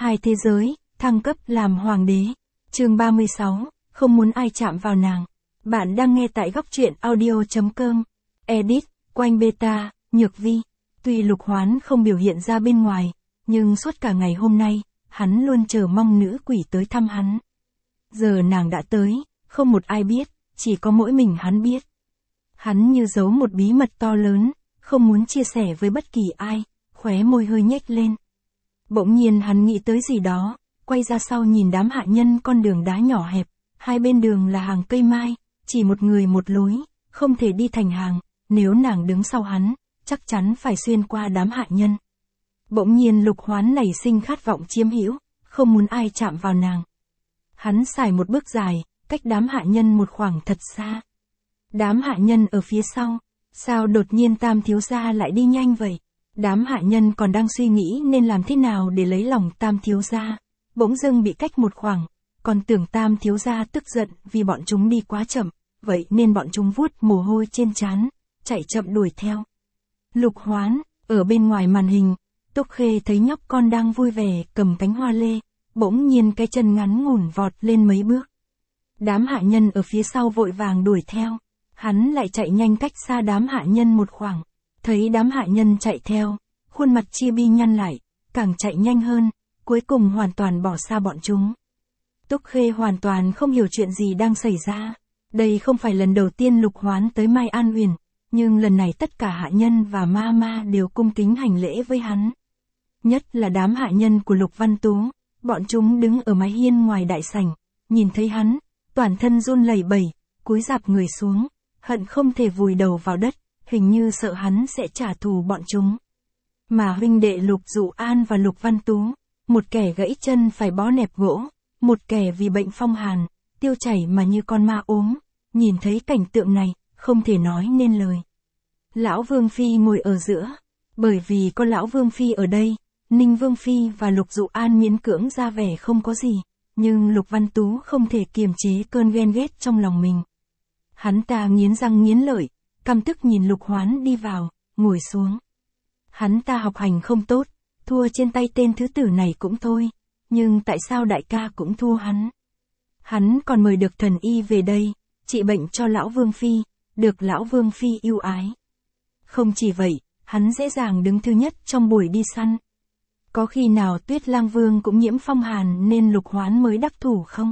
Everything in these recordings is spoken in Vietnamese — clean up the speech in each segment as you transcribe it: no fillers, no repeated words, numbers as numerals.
Hai thế giới, thăng cấp làm hoàng đế. Chương 36, không muốn ai chạm vào nàng. Bạn đang nghe tại góc truyện audio.com. Edit, Quanh Beta, Nhược Vi. Tuy Lục Hoán không biểu hiện ra bên ngoài, nhưng suốt cả ngày hôm nay, hắn luôn chờ mong nữ quỷ tới thăm hắn. Giờ nàng đã tới, không một ai biết, chỉ có mỗi mình hắn biết. Hắn như giấu một bí mật to lớn, không muốn chia sẻ với bất kỳ ai, khóe môi hơi nhếch lên. Bỗng nhiên hắn nghĩ tới gì đó, quay ra sau nhìn đám hạ nhân con đường đá nhỏ hẹp, hai bên đường là hàng cây mai, chỉ một người một lối, không thể đi thành hàng, nếu nàng đứng sau hắn, chắc chắn phải xuyên qua đám hạ nhân. Bỗng nhiên Lục Hoán nảy sinh khát vọng chiếm hữu, không muốn ai chạm vào nàng. Hắn xài một bước dài, cách đám hạ nhân một khoảng thật xa. Đám hạ nhân ở phía sau, sao đột nhiên Tam thiếu gia lại đi nhanh vậy? Đám hạ nhân còn đang suy nghĩ nên làm thế nào để lấy lòng Tam thiếu gia, bỗng dưng bị cách một khoảng, còn tưởng Tam thiếu gia tức giận vì bọn chúng đi quá chậm, vậy nên bọn chúng vuốt mồ hôi trên trán, chạy chậm đuổi theo. Lục Hoán, ở bên ngoài màn hình, Túc Khê thấy nhóc con đang vui vẻ cầm cánh hoa lê, bỗng nhiên cái chân ngắn ngủn vọt lên mấy bước. Đám hạ nhân ở phía sau vội vàng đuổi theo, hắn lại chạy nhanh cách xa đám hạ nhân một khoảng. Thấy đám hạ nhân chạy theo, khuôn mặt Chia Bi nhăn lại, càng chạy nhanh hơn, cuối cùng hoàn toàn bỏ xa bọn chúng. Túc Khê hoàn toàn không hiểu chuyện gì đang xảy ra. Đây không phải lần đầu tiên Lục Hoán tới Mai An Huyền, nhưng lần này tất cả hạ nhân và ma đều cung kính hành lễ với hắn. Nhất là đám hạ nhân của Lục Văn Tú, bọn chúng đứng ở mái hiên ngoài đại sảnh, nhìn thấy hắn, toàn thân run lẩy bẩy, cúi rạp người xuống, hận không thể vùi đầu vào đất. Hình như sợ hắn sẽ trả thù bọn chúng. Mà huynh đệ Lục Dụ An và Lục Văn Tú, một kẻ gãy chân phải bó nẹp gỗ, một kẻ vì bệnh phong hàn, tiêu chảy mà như con ma ốm, nhìn thấy cảnh tượng này, không thể nói nên lời. Lão Vương Phi ngồi ở giữa, bởi vì có Lão Vương Phi ở đây, Ninh Vương Phi và Lục Dụ An miễn cưỡng ra vẻ không có gì, nhưng Lục Văn Tú không thể kiềm chế cơn ghen ghét trong lòng mình. Hắn ta nghiến răng nghiến lợi, căm tức nhìn Lục Hoán đi vào, ngồi xuống. Hắn ta học hành không tốt, thua trên tay tên thứ tử này cũng thôi, nhưng tại sao đại ca cũng thua hắn? Hắn còn mời được thần y về đây, trị bệnh cho Lão Vương Phi, được Lão Vương Phi yêu ái. Không chỉ vậy, hắn dễ dàng đứng thứ nhất trong buổi đi săn. Có khi nào Tuyết Lang Vương cũng nhiễm phong hàn nên Lục Hoán mới đắc thủ không?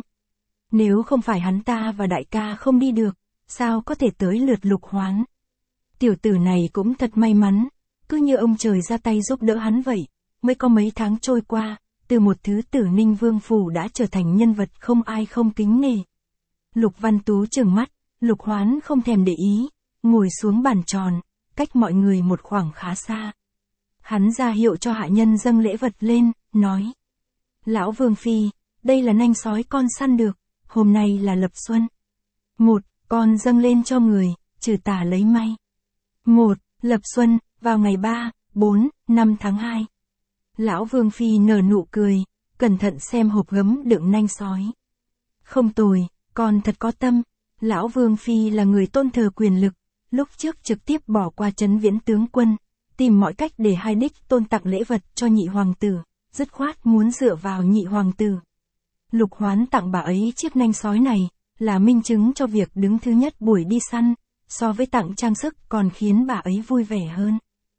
Nếu không phải hắn ta và đại ca không đi được, sao có thể tới lượt Lục Hoán? Tiểu tử này cũng thật may mắn, cứ như ông trời ra tay giúp đỡ hắn vậy, mới có mấy tháng trôi qua, từ một thứ tử Ninh Vương phủ đã trở thành nhân vật không ai không kính nể. Lục Văn Tú trừng mắt, Lục Hoán không thèm để ý, ngồi xuống bàn tròn, cách mọi người một khoảng khá xa. Hắn ra hiệu cho hạ nhân dâng lễ vật lên, nói: Lão Vương Phi, đây là nanh sói con săn được, hôm nay là lập xuân. Một, con dâng lên cho người, trừ tà lấy may. Một, lập xuân, vào ngày 3, 4, 5 tháng 2. Lão Vương Phi nở nụ cười, cẩn thận xem hộp gấm đựng nanh sói. Không tồi, con thật có tâm. Lão Vương Phi là người tôn thờ quyền lực, lúc trước trực tiếp bỏ qua Trấn Viễn tướng quân, tìm mọi cách để hai đích tôn tặng lễ vật cho nhị hoàng tử, dứt khoát muốn dựa vào nhị hoàng tử. Lục Hoán tặng bà ấy chiếc nanh sói này, là minh chứng cho việc đứng thứ nhất buổi đi săn, so với tặng trang sức còn khiến bà ấy vui vẻ hơn.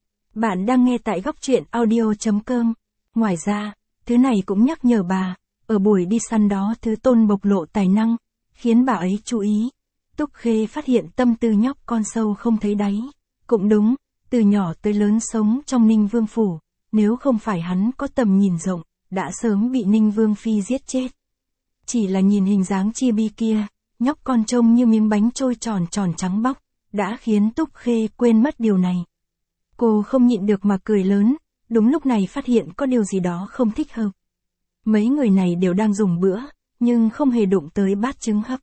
Bạn đang nghe tại góc truyện audio.com. Ngoài ra, thứ này cũng nhắc nhở bà, ở buổi đi săn đó Thứ Tôn bộc lộ tài năng, khiến bà ấy chú ý. Túc Khê phát hiện tâm tư nhóc con sâu không thấy đáy. Cũng đúng, từ nhỏ tới lớn sống trong Ninh Vương phủ, nếu không phải hắn có tầm nhìn rộng, đã sớm bị Ninh Vương Phi giết chết. Chỉ là nhìn hình dáng Chia Bi kia, nhóc con trông như miếng bánh trôi tròn tròn trắng bóc, đã khiến Túc Khê quên mất điều này. Cô không nhịn được mà cười lớn, đúng lúc này phát hiện có điều gì đó không thích hợp. Mấy người này đều đang dùng bữa, nhưng không hề đụng tới bát trứng hấp.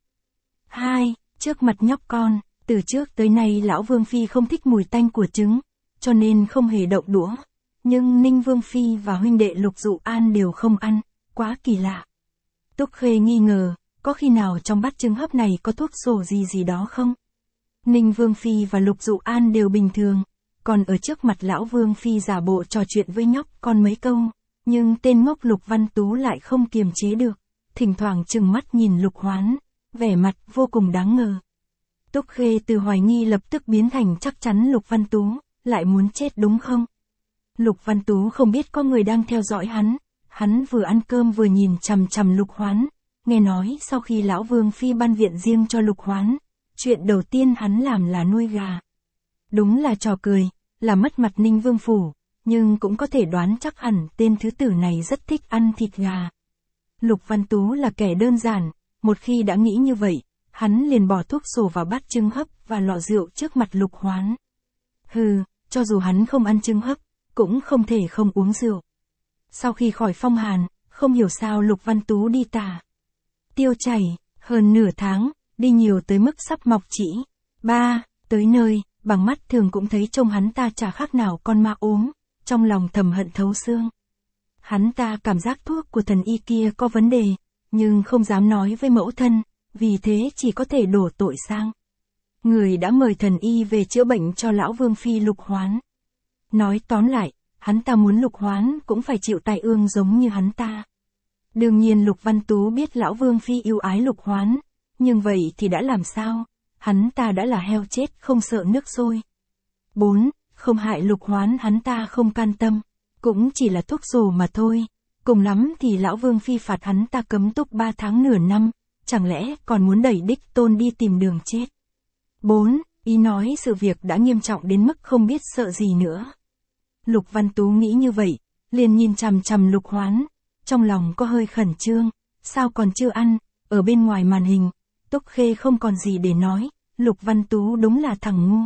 Hai, trước mặt nhóc con, từ trước tới nay Lão Vương Phi không thích mùi tanh của trứng, cho nên không hề động đũa. Nhưng Ninh Vương Phi và huynh đệ Lục Dụ An đều không ăn, quá kỳ lạ. Túc Khê nghi ngờ, có khi nào trong bát trứng hấp này có thuốc sổ gì đó không? Ninh Vương Phi và Lục Dụ An đều bình thường, còn ở trước mặt Lão Vương Phi giả bộ trò chuyện với nhóc con mấy câu, Nhưng tên ngốc Lục Văn Tú lại không kiềm chế được, thỉnh thoảng trừng mắt nhìn Lục Hoán, vẻ mặt vô cùng đáng ngờ. Túc Khê từ hoài nghi lập tức biến thành chắc chắn Lục Văn Tú, lại muốn chết đúng không? Lục Văn Tú không biết có người đang theo dõi hắn vừa ăn cơm vừa nhìn chằm chằm Lục Hoán, nghe nói sau khi lão Vương Phi ban viện riêng cho Lục Hoán, chuyện đầu tiên hắn làm là nuôi gà. Đúng là trò cười, là mất mặt Ninh Vương Phủ, nhưng cũng có thể đoán chắc hẳn tên thứ tử này rất thích ăn thịt gà. Lục Văn Tú là kẻ đơn giản, một khi đã nghĩ như vậy, hắn liền bỏ thuốc sổ vào bát trứng hấp và lọ rượu trước mặt Lục Hoán. Hừ, cho dù hắn không ăn trứng hấp, cũng không thể không uống rượu. Sau khi khỏi phong hàn, không hiểu sao Lục Văn Tú đi tả tiêu chảy, hơn nửa tháng, đi nhiều tới mức sắp mọc chỉ. Tới nơi, bằng mắt thường cũng thấy trông hắn ta chả khác nào con ma ốm, trong lòng thầm hận thấu xương. Hắn ta cảm giác thuốc của thần y kia có vấn đề, nhưng không dám nói với mẫu thân, vì thế chỉ có thể đổ tội sang người đã mời thần y về chữa bệnh cho lão Vương Phi Lục Hoán. Nói tóm lại, hắn ta muốn Lục Hoán cũng phải chịu tai ương giống như hắn ta. Đương nhiên Lục Văn Tú biết lão Vương Phi yêu ái Lục Hoán, nhưng vậy thì đã làm sao, hắn ta đã là heo chết không sợ nước sôi. 4. Không hại Lục Hoán hắn ta không can tâm, cũng chỉ là thuốc sổ mà thôi, cùng lắm thì lão Vương Phi phạt hắn ta cấm túc 3 tháng nửa năm, chẳng lẽ còn muốn đẩy đích tôn đi tìm đường chết. 4. Ý nói sự việc đã nghiêm trọng đến mức không biết sợ gì nữa. Lục Văn Tú nghĩ như vậy, liền nhìn chằm chằm Lục Hoán, trong lòng có hơi khẩn trương, sao còn chưa ăn, ở bên ngoài màn hình, Túc Khê không còn gì để nói, Lục Văn Tú đúng là thằng ngu.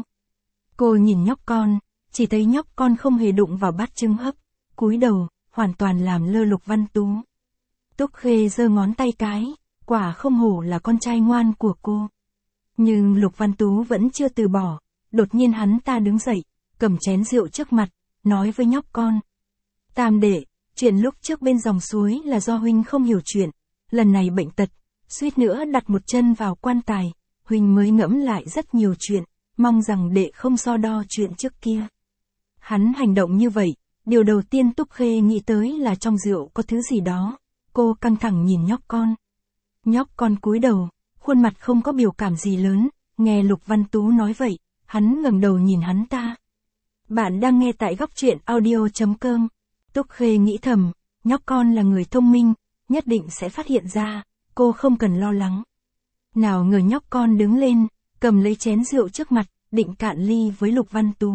Cô nhìn nhóc con, chỉ thấy nhóc con không hề đụng vào bát trứng hấp, cúi đầu, hoàn toàn làm lơ Lục Văn Tú. Túc Khê giơ ngón tay cái, quả không hổ là con trai ngoan của cô. Nhưng Lục Văn Tú vẫn chưa từ bỏ, đột nhiên hắn ta đứng dậy, cầm chén rượu trước mặt, nói với nhóc con. Tam đệ, chuyện lúc trước bên dòng suối là do huynh không hiểu chuyện, lần này bệnh tật, suýt nữa đặt một chân vào quan tài, huynh mới ngẫm lại rất nhiều chuyện, mong rằng đệ không so đo chuyện trước kia. Hắn hành động như vậy, điều đầu tiên Túc Khê nghĩ tới là trong rượu có thứ gì đó, cô căng thẳng nhìn nhóc con. Nhóc con cúi đầu, khuôn mặt không có biểu cảm gì lớn, nghe Lục Văn Tú nói vậy, hắn ngẩng đầu nhìn hắn ta. Bạn đang nghe tại góc truyện audio.com. Túc Khê nghĩ thầm, nhóc con là người thông minh, nhất định sẽ phát hiện ra, cô không cần lo lắng. Nào ngờ nhóc con đứng lên, cầm lấy chén rượu trước mặt, định cạn ly với Lục Văn Tú.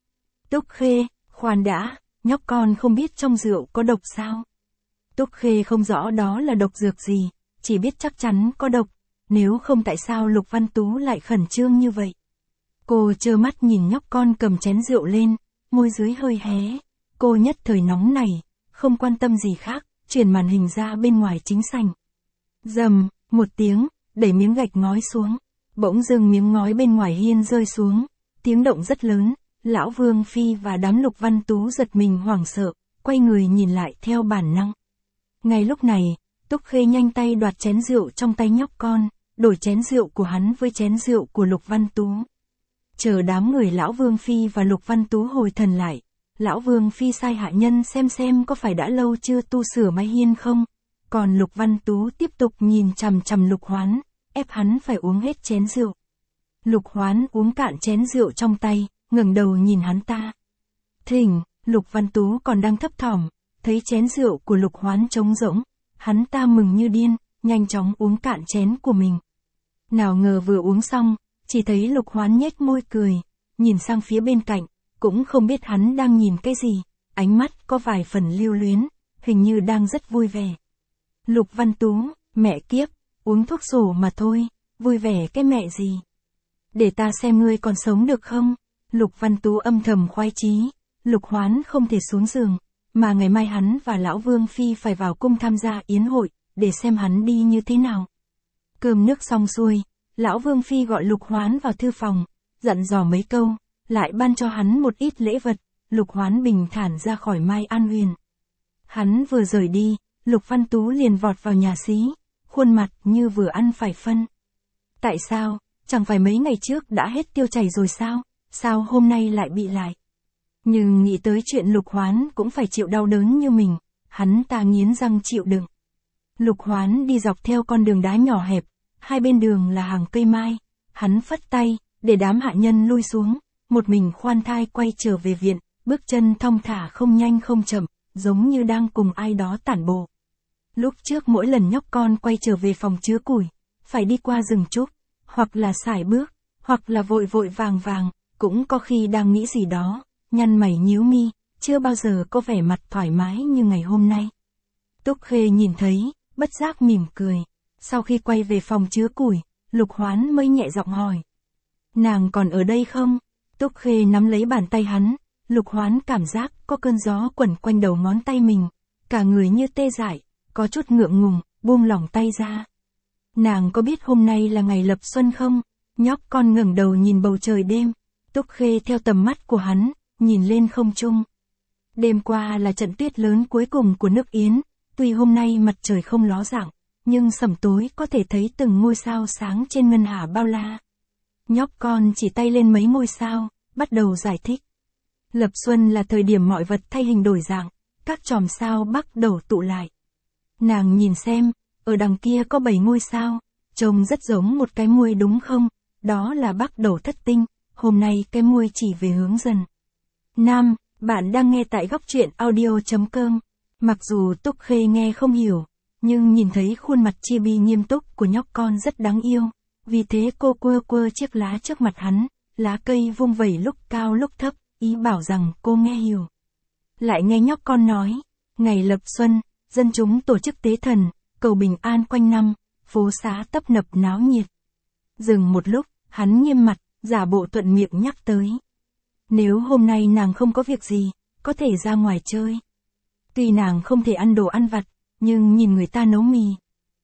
Túc Khê, khoan đã, nhóc con không biết trong rượu có độc sao? Túc Khê không rõ đó là độc dược gì, chỉ biết chắc chắn có độc, nếu không tại sao Lục Văn Tú lại khẩn trương như vậy. Cô trơ mắt nhìn nhóc con cầm chén rượu lên, môi dưới hơi hé, cô nhất thời nóng này, không quan tâm gì khác, chuyển màn hình ra bên ngoài chính sảnh. Rầm, một tiếng, đẩy miếng gạch ngói xuống, bỗng dưng miếng ngói bên ngoài hiên rơi xuống, tiếng động rất lớn, lão Vương Phi và đám Lục Văn Tú giật mình hoảng sợ, quay người nhìn lại theo bản năng. Ngay lúc này, Túc Khê nhanh tay đoạt chén rượu trong tay nhóc con, đổi chén rượu của hắn với chén rượu của Lục Văn Tú. Chờ đám người lão Vương Phi và Lục Văn Tú hồi thần lại, lão Vương Phi sai hạ nhân xem có phải đã lâu chưa tu sửa mái hiên không, còn Lục Văn Tú tiếp tục nhìn chằm chằm Lục Hoán, ép hắn phải uống hết chén rượu. Lục Hoán uống cạn chén rượu trong tay, ngẩng đầu nhìn hắn ta. Thỉnh, Lục Văn Tú còn đang thấp thỏm, thấy chén rượu của Lục Hoán trống rỗng, hắn ta mừng như điên, nhanh chóng uống cạn chén của mình. Nào ngờ vừa uống xong, chỉ thấy Lục Hoán nhếch môi cười, nhìn sang phía bên cạnh, cũng không biết hắn đang nhìn cái gì, ánh mắt có vài phần lưu luyến, hình như đang rất vui vẻ. Lục Văn Tú, mẹ kiếp, uống thuốc sổ mà thôi, vui vẻ cái mẹ gì. Để ta xem ngươi còn sống được không? Lục Văn Tú âm thầm khoái chí, Lục Hoán không thể xuống giường, mà ngày mai hắn và lão Vương Phi phải vào cung tham gia yến hội, để xem hắn đi như thế nào. Cơm nước xong xuôi, lão Vương Phi gọi Lục Hoán vào thư phòng, dặn dò mấy câu, lại ban cho hắn một ít lễ vật, Lục Hoán bình thản ra khỏi Mai An Huyền. Hắn vừa rời đi, Lục Văn Tú liền vọt vào nhà xí, khuôn mặt như vừa ăn phải phân. Tại sao, chẳng phải mấy ngày trước đã hết tiêu chảy rồi sao, sao hôm nay lại bị lại? Nhưng nghĩ tới chuyện Lục Hoán cũng phải chịu đau đớn như mình, hắn ta nghiến răng chịu đựng. Lục Hoán đi dọc theo con đường đá nhỏ hẹp, hai bên đường là hàng cây mai, hắn phất tay, để đám hạ nhân lui xuống, một mình khoan thai quay trở về viện, bước chân thong thả không nhanh không chậm, giống như đang cùng ai đó tản bộ. Lúc trước mỗi lần nhóc con quay trở về phòng chứa củi, phải đi qua rừng trúc, hoặc là sải bước, hoặc là vội vội vàng vàng, cũng có khi đang nghĩ gì đó, nhăn mày nhíu mi, chưa bao giờ có vẻ mặt thoải mái như ngày hôm nay. Túc Khê nhìn thấy, bất giác mỉm cười. Sau khi quay về phòng chứa củi, Lục Hoán mới nhẹ giọng hỏi. Nàng còn ở đây không? Túc Khê nắm lấy bàn tay hắn, Lục Hoán cảm giác có cơn gió quẩn quanh đầu ngón tay mình, cả người như tê dại, có chút ngượng ngùng, buông lỏng tay ra. Nàng có biết hôm nay là ngày lập xuân không? Nhóc con ngẩng đầu nhìn bầu trời đêm, Túc Khê theo tầm mắt của hắn, nhìn lên không trung. Đêm qua là trận tuyết lớn cuối cùng của nước Yến, tuy hôm nay mặt trời không ló dạng, nhưng sẩm tối có thể thấy từng ngôi sao sáng trên ngân hà bao la. Nhóc con chỉ tay lên mấy ngôi sao, bắt đầu giải thích. Lập xuân là thời điểm mọi vật thay hình đổi dạng, các chòm sao bắt đầu tụ lại. Nàng nhìn xem, ở đằng kia có 7 ngôi sao, trông rất giống một cái muôi đúng không? Đó là bắt đầu thất tinh, hôm nay cái muôi chỉ về hướng dần. Nam, bạn đang nghe tại góc truyện audio.com. Mặc dù Túc Khê nghe không hiểu, nhưng nhìn thấy khuôn mặt chibi nghiêm túc của nhóc con rất đáng yêu, vì thế cô quơ quơ chiếc lá trước mặt hắn, lá cây vung vẩy lúc cao lúc thấp, ý bảo rằng cô nghe hiểu. Lại nghe nhóc con nói, ngày lập xuân, dân chúng tổ chức tế thần, cầu bình an quanh năm, phố xá tấp nập náo nhiệt. Dừng một lúc, hắn nghiêm mặt, giả bộ thuận miệng nhắc tới. Nếu hôm nay nàng không có việc gì, có thể ra ngoài chơi. Tuy nàng không thể ăn đồ ăn vặt, nhưng nhìn người ta nấu mì.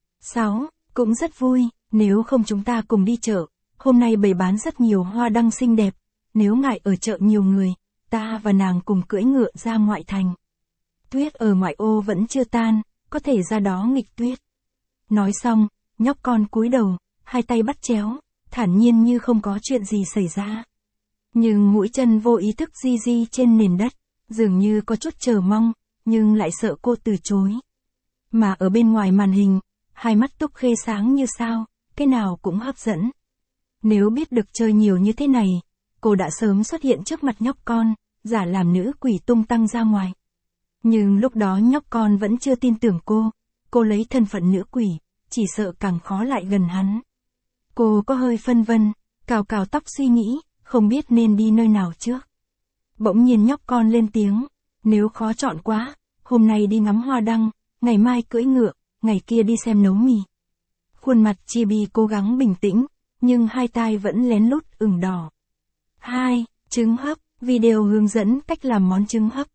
6. Cũng rất vui, nếu không chúng ta cùng đi chợ, hôm nay bày bán rất nhiều hoa đăng xinh đẹp, nếu ngại ở chợ nhiều người, ta và nàng cùng cưỡi ngựa ra ngoại thành. Tuyết ở ngoại ô vẫn chưa tan, có thể ra đó nghịch tuyết. Nói xong, nhóc con cúi đầu, hai tay bắt chéo, thản nhiên như không có chuyện gì xảy ra. Nhưng mũi chân vô ý thức di di trên nền đất, dường như có chút chờ mong, nhưng lại sợ cô từ chối. Mà ở bên ngoài màn hình, hai mắt Túc Khê sáng như sao, cái nào cũng hấp dẫn. Nếu biết được chơi nhiều như thế này, cô đã sớm xuất hiện trước mặt nhóc con, giả làm nữ quỷ tung tăng ra ngoài. Nhưng lúc đó nhóc con vẫn chưa tin tưởng cô lấy thân phận nữ quỷ, chỉ sợ càng khó lại gần hắn. Cô có hơi phân vân, cào cào tóc suy nghĩ, không biết nên đi nơi nào trước. Bỗng nhiên nhóc con lên tiếng, nếu khó chọn quá, hôm nay đi ngắm hoa đăng, ngày mai cưỡi ngựa, ngày kia đi xem nấu mì. Khuôn mặt Chibi cố gắng bình tĩnh, nhưng hai tai vẫn lén lút ửng đỏ. 2. Trứng hấp, video hướng dẫn cách làm món trứng hấp.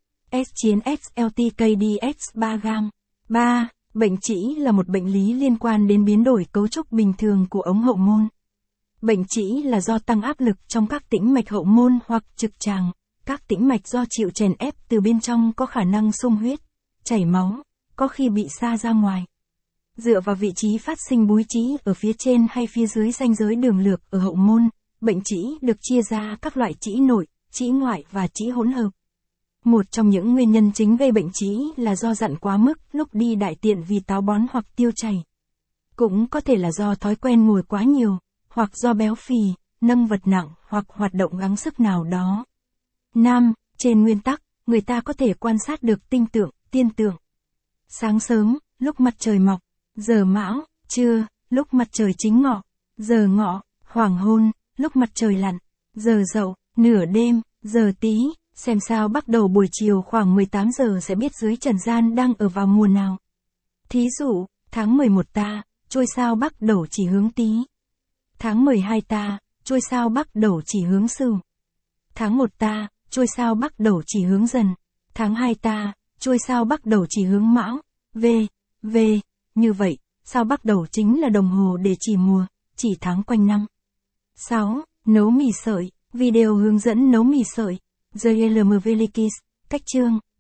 S9XLTKDX 3G. 3. Bệnh trĩ là một bệnh lý liên quan đến biến đổi cấu trúc bình thường của ống hậu môn. Bệnh trĩ là do tăng áp lực trong các tĩnh mạch hậu môn hoặc trực tràng, các tĩnh mạch do chịu chèn ép từ bên trong có khả năng xung huyết, chảy máu, có khi bị xa ra ngoài. Dựa vào vị trí phát sinh búi trĩ ở phía trên hay phía dưới ranh giới đường lược ở hậu môn, bệnh trĩ được chia ra các loại trĩ nội, trĩ ngoại và trĩ hỗn hợp. Một trong những nguyên nhân chính gây bệnh trĩ là do dặn quá mức lúc đi đại tiện vì táo bón hoặc tiêu chảy. Cũng có thể là do thói quen ngồi quá nhiều, hoặc do béo phì, nâng vật nặng hoặc hoạt động gắng sức nào đó. 5. Trên nguyên tắc, người ta có thể quan sát được tinh tượng, tiên tượng. Sáng sớm, lúc mặt trời mọc, giờ mão, trưa, lúc mặt trời chính ngọ, giờ ngọ, hoàng hôn, lúc mặt trời lặn, giờ dậu, nửa đêm, giờ tí. Xem sao bắt đầu buổi chiều khoảng 18 giờ sẽ biết dưới trần gian đang ở vào mùa nào. Thí dụ, tháng 11 ta, trôi sao bắt đầu chỉ hướng Tý. Tháng 12 ta, trôi sao bắt đầu chỉ hướng Sửu. Tháng 1 ta, trôi sao bắt đầu chỉ hướng Dần. Tháng 2 ta, trôi sao bắt đầu chỉ hướng Mão. V. Như vậy, sao bắt đầu chính là đồng hồ để chỉ mùa, chỉ tháng quanh năm. 6. Nấu mì sợi, video hướng dẫn nấu mì sợi. The LM Velikis, cách chương,